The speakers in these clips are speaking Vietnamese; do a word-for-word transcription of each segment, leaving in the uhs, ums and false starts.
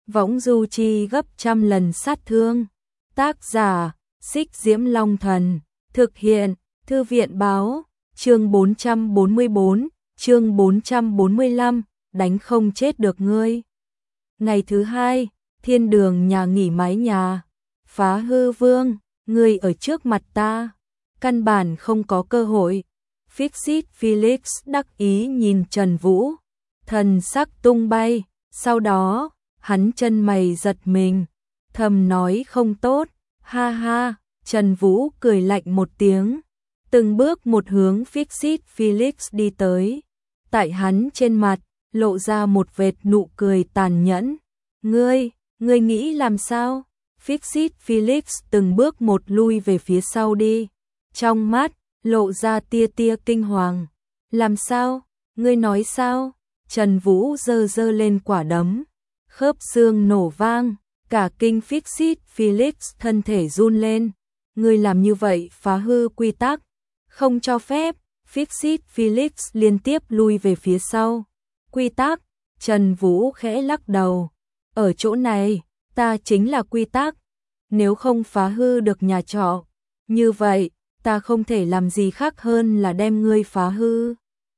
võng du chi gấp trăm lần sát thương. Tác giả, Xích Diễm Long Thần, thực hiện, Thư viện báo, chương bốn trăm bốn mươi bốn, chương bốn trăm bốn mươi lăm, đánh không chết được ngươi. Ngày thứ hai, thiên đường nhà nghỉ mái nhà, Phá Hư Vương, ngươi ở trước mặt ta, căn bản không có cơ hội. Fixit Felix đắc ý nhìn Trần Vũ, thần sắc tung bay, sau đó, hắn chân mày giật mình, thầm nói không tốt, ha ha, Trần Vũ cười lạnh một tiếng, từng bước một hướng Fixit Felix đi tới, tại hắn trên mặt, lộ ra một vệt nụ cười tàn nhẫn, ngươi, ngươi nghĩ làm sao? Fixit Felix từng bước một lui về phía sau đi, trong mắt, lộ ra tia tia kinh hoàng, làm sao, ngươi nói sao? Trần Vũ giơ giơ lên quả đấm, khớp xương nổ vang, cả kinh Fixit Felix thân thể run lên, ngươi làm như vậy phá hư quy tắc, không cho phép. Fixit Felix liên tiếp lui về phía sau, quy tắc, Trần Vũ khẽ lắc đầu, ở chỗ này, ta chính là quy tắc, nếu không phá hư được nhà trọ, như vậy, ta không thể làm gì khác hơn là đem ngươi phá hư.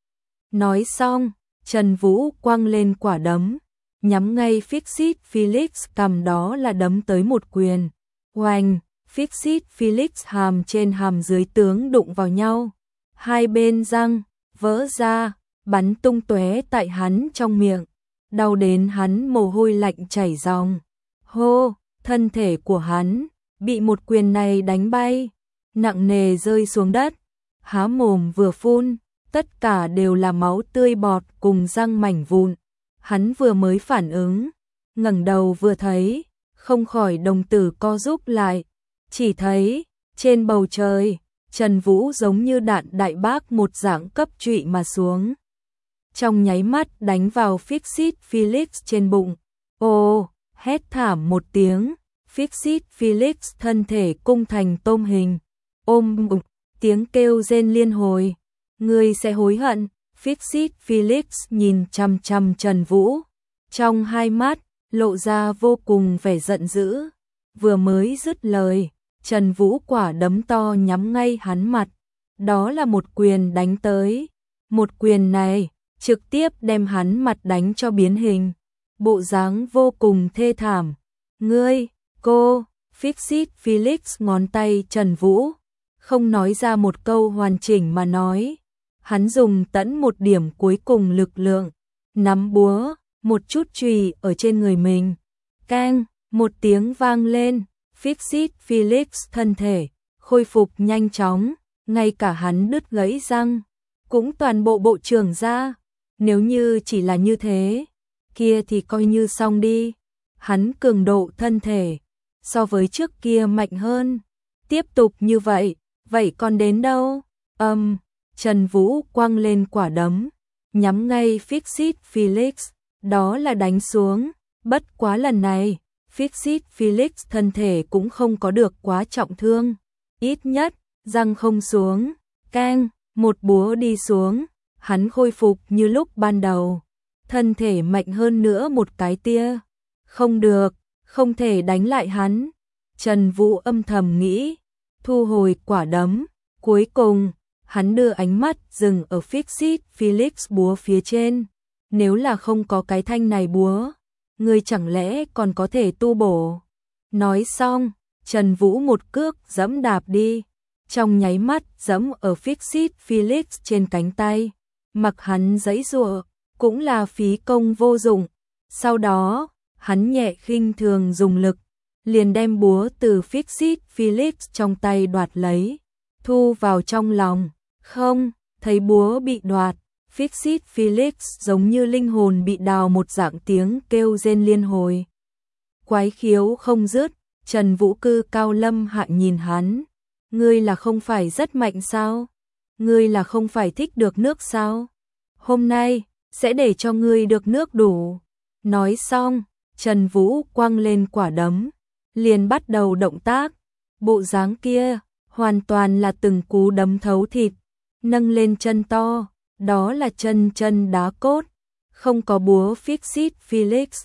Nói xong, Trần Vũ quăng lên quả đấm, nhắm ngay Fixit Felix cầm, đó là đấm tới một quyền. Oanh, Fixit Felix hàm trên hàm dưới tướng đụng vào nhau, hai bên răng vỡ ra, bắn tung tóe tại hắn trong miệng, đau đến hắn mồ hôi lạnh chảy ròng. Hô, thân thể của hắn bị một quyền này đánh bay, nặng nề rơi xuống đất, há mồm vừa phun, tất cả đều là máu tươi bọt cùng răng mảnh vụn. Hắn vừa mới phản ứng, ngẩng đầu vừa thấy, không khỏi đồng tử co rúm lại, chỉ thấy trên bầu trời, Trần Vũ giống như đạn đại bác một dạng cấp trụy mà xuống. Trong nháy mắt đánh vào Fixit Felix trên bụng. Ồ, hét thảm một tiếng, Fixit Felix thân thể cung thành tôm hình, ôm bụng, tiếng kêu rên liên hồi. Ngươi sẽ hối hận. Fixit Felix nhìn chằm chằm Trần Vũ, trong hai mắt lộ ra vô cùng vẻ giận dữ. Vừa mới dứt lời, Trần Vũ quả đấm to nhắm ngay hắn mặt, đó là một quyền đánh tới. Một quyền này trực tiếp đem hắn mặt đánh cho biến hình, bộ dáng vô cùng thê thảm. Ngươi, cô, Fixit Felix ngón tay Trần Vũ, không nói ra một câu hoàn chỉnh mà nói. Hắn dùng tận một điểm cuối cùng lực lượng, nắm búa, một chút chùy ở trên người mình. Keng, một tiếng vang lên, Fixit Felix thân thể khôi phục nhanh chóng, ngay cả hắn đứt gãy răng cũng toàn bộ bộ trưởng ra. Nếu như chỉ là như thế, kia thì coi như xong đi. Hắn cường độ thân thể so với trước kia mạnh hơn. Tiếp tục như vậy, vậy còn đến đâu? Âm, um, Trần Vũ quăng lên quả đấm, nhắm ngay Fixit Felix, đó là đánh xuống. Bất quá lần này, Fixit Felix thân thể cũng không có được quá trọng thương, ít nhất răng không xuống. Keng, một búa đi xuống, hắn khôi phục như lúc ban đầu, thân thể mạnh hơn nữa một cái tia. Không được, không thể đánh lại hắn. Trần Vũ âm thầm nghĩ, thu hồi quả đấm, cuối cùng hắn đưa ánh mắt dừng ở Fixit Felix búa phía trên. Nếu là không có cái thanh này búa, ngươi chẳng lẽ còn có thể tu bổ? Nói xong, Trần Vũ một cước giẫm đạp đi, trong nháy mắt giẫm ở Fixit Felix trên cánh tay. Mặc hắn giãy giụa, cũng là phí công vô dụng. Sau đó, hắn nhẹ khinh thường dùng lực, liền đem búa từ Fixit Felix trong tay đoạt lấy, thu vào trong lòng. Không, thấy búa bị đoạt, Fixit Felix giống như linh hồn bị đào một dạng, tiếng kêu rên liên hồi, quái khiếu không dứt. Trần Vũ cư cao lâm hạ nhìn hắn, ngươi là không phải rất mạnh sao? Ngươi là không phải thích được nước sao? Hôm nay, sẽ để cho ngươi được nước đủ. Nói xong, Trần Vũ quăng lên quả đấm, liền bắt đầu động tác. Bộ dáng kia, hoàn toàn là từng cú đấm thấu thịt, nâng lên chân to, đó là chân chân đá cốt, không có búa Fixit Felix,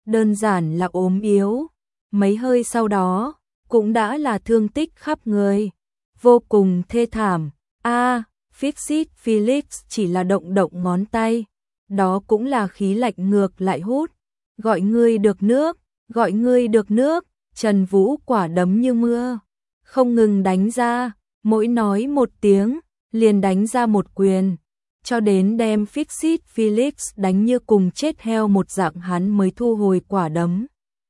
đơn giản là ốm yếu, mấy hơi sau đó, cũng đã là thương tích khắp người, vô cùng thê thảm. A, à, Fixit Felix chỉ là động động ngón tay, đó cũng là khí lạnh ngược lại hút. Gọi ngươi được nước, gọi ngươi được nước, Trần Vũ quả đấm như mưa, không ngừng đánh ra, mỗi nói một tiếng, liền đánh ra một quyền, cho đến đem Fixit Felix đánh như cùng chết heo một dạng hắn mới thu hồi quả đấm.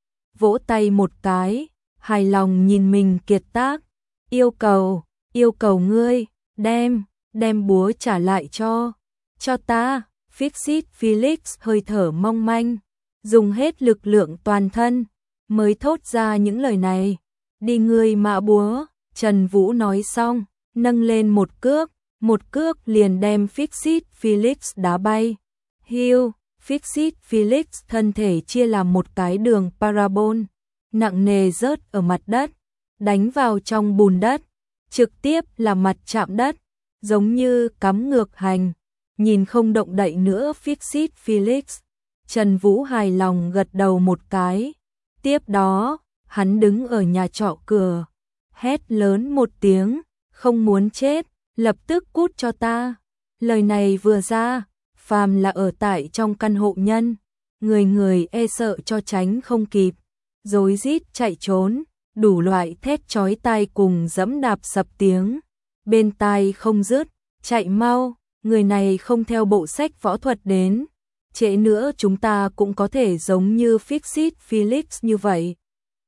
Vỗ tay một cái, hài lòng nhìn mình kiệt tác, yêu cầu, yêu cầu ngươi, đem, đem búa trả lại cho, cho ta. Fixit Felix hơi thở mong manh, dùng hết lực lượng toàn thân, mới thốt ra những lời này. Đi ngươi mã búa, Trần Vũ nói xong, nâng lên một cước, một cước liền đem Fixit Felix đá bay. Hiu, Fixit Felix thân thể chia làm một cái đường parabol, nặng nề rớt ở mặt đất, đánh vào trong bùn đất, trực tiếp là mặt chạm đất, giống như cắm ngược hành. Nhìn không động đậy nữa Fixit Felix, Trần Vũ hài lòng gật đầu một cái. Tiếp đó, hắn đứng ở nhà trọ cửa, hét lớn một tiếng, không muốn chết, lập tức cút cho ta. Lời này vừa ra, phàm là ở tại trong căn hộ nhân, người người e sợ cho tránh không kịp, rối rít chạy trốn, đủ loại thét chói tai cùng giẫm đạp sập tiếng, bên tai không dứt, chạy mau. Người này không theo bộ sách võ thuật đến, trễ nữa chúng ta cũng có thể giống như Fixit Felix như vậy.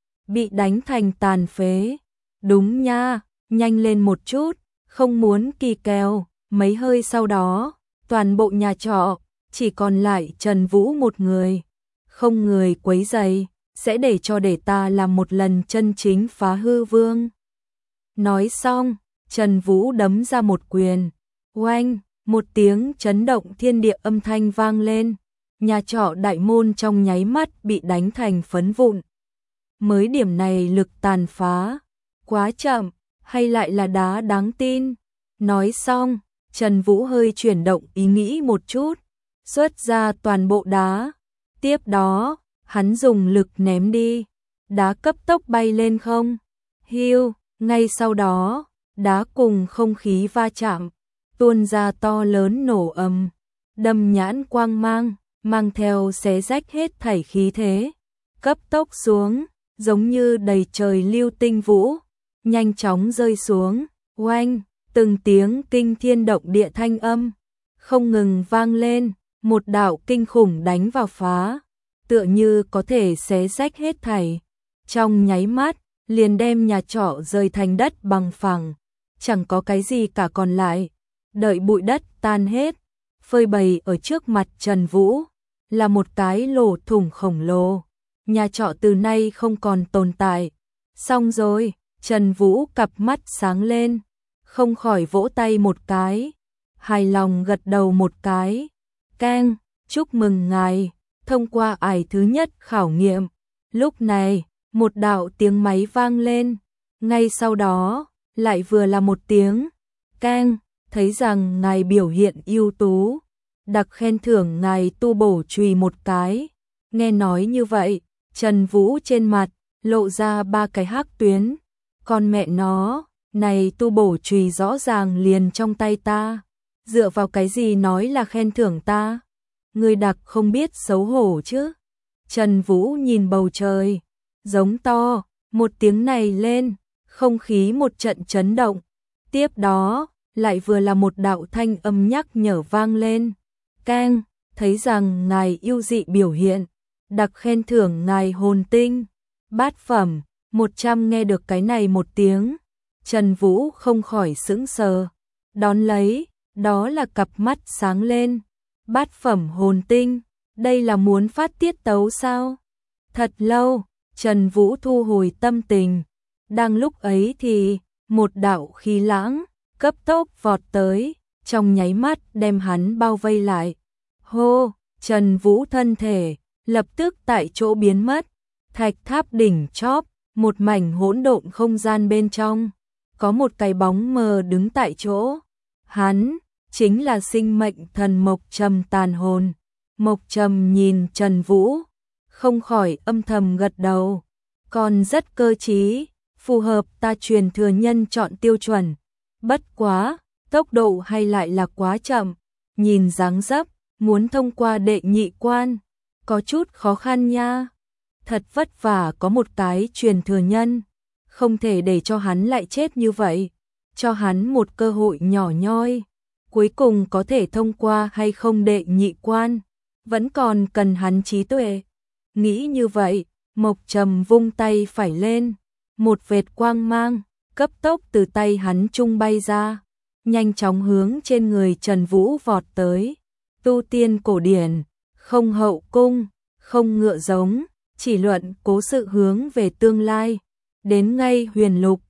Bị đánh thành tàn phế. Đúng nha, nhanh lên một chút, không muốn kỳ kèo. Mấy hơi sau đó, toàn bộ nhà trọ, chỉ còn lại Trần Vũ một người. Không người quấy rầy, sẽ để cho để ta làm một lần chân chính phá hư vương. Nói xong, Trần Vũ đấm ra một quyền. Oanh! Một tiếng chấn động thiên địa âm thanh vang lên, nhà trọ đại môn trong nháy mắt bị đánh thành phấn vụn. Mới điểm này lực tàn phá, quá chậm, hay lại là đá đáng tin. Nói xong, Trần Vũ hơi chuyển động ý nghĩ một chút, xuất ra toàn bộ đá. Tiếp đó, hắn dùng lực ném đi, đá cấp tốc bay lên không. Hiu, ngay sau đó, đá cùng không khí va chạm, tuôn ra to lớn nổ ầm, đâm nhãn quang mang, mang theo xé rách hết thảy khí thế, cấp tốc xuống, giống như đầy trời lưu tinh vũ, nhanh chóng rơi xuống. Oanh, từng tiếng kinh thiên động địa thanh âm không ngừng vang lên, một đạo kinh khủng đánh vào phá, tựa như có thể xé rách hết thảy, trong nháy mắt liền đem nhà trọ rơi thành đất bằng phẳng, chẳng có cái gì cả còn lại. Đợi bụi đất tan hết, phơi bày ở trước mặt Trần Vũ, là một cái lỗ thủng khổng lồ. Nhà trọ từ nay không còn tồn tại. Xong rồi, Trần Vũ cặp mắt sáng lên, không khỏi vỗ tay một cái, hài lòng gật đầu một cái. Keng, chúc mừng ngài, thông qua ải thứ nhất khảo nghiệm. Lúc này, một đạo tiếng máy vang lên, ngay sau đó, lại vừa là một tiếng keng. Thấy rằng ngài biểu hiện ưu tú, đặc khen thưởng ngài tu bổ chùy một cái. Nghe nói như vậy, Trần Vũ trên mặt lộ ra ba cái hắc tuyến. Con mẹ nó, này tu bổ chùy rõ ràng liền trong tay ta, dựa vào cái gì nói là khen thưởng ta? Người đặc không biết xấu hổ chứ? Trần Vũ nhìn bầu trời, giống to, một tiếng này lên, không khí một trận chấn động. Tiếp đó, lại vừa là một đạo thanh âm nhắc nhở vang lên. Keng, thấy rằng ngài yêu dị biểu hiện, đặc khen thưởng ngài hồn tinh, bát phẩm, một trăm. Nghe được cái này một tiếng, Trần Vũ không khỏi sững sờ, đón lấy, đó là cặp mắt sáng lên. Bát phẩm hồn tinh, đây là muốn phát tiết tấu sao? Thật lâu, Trần Vũ thu hồi tâm tình, đang lúc ấy thì, một đạo khí lãng cấp tốc vọt tới, trong nháy mắt đem hắn bao vây lại. Hô, Trần Vũ thân thể lập tức tại chỗ biến mất. Thạch tháp đỉnh chóp, một mảnh hỗn độn không gian bên trong, có một cái bóng mờ đứng tại chỗ. Hắn chính là sinh mệnh thần Mộc Trầm tàn hồn. Mộc Trầm nhìn Trần Vũ, không khỏi âm thầm gật đầu. Còn rất cơ trí, phù hợp ta truyền thừa nhân chọn tiêu chuẩn. Bất quá, tốc độ hay lại là quá chậm, nhìn dáng dấp, muốn thông qua đệ nhị quan, có chút khó khăn nha. Thật vất vả có một cái truyền thừa nhân, không thể để cho hắn lại chết như vậy, cho hắn một cơ hội nhỏ nhoi, cuối cùng có thể thông qua hay không đệ nhị quan, vẫn còn cần hắn trí tuệ. Nghĩ như vậy, Mộc Trầm vung tay phải lên, một vệt quang mang, cấp tốc từ tay hắn trung bay ra, nhanh chóng hướng trên người Trần Vũ vọt tới. Tu tiên cổ điển, không hậu cung, không ngựa giống, chỉ luận cố sự hướng về tương lai, đến ngay huyền lục,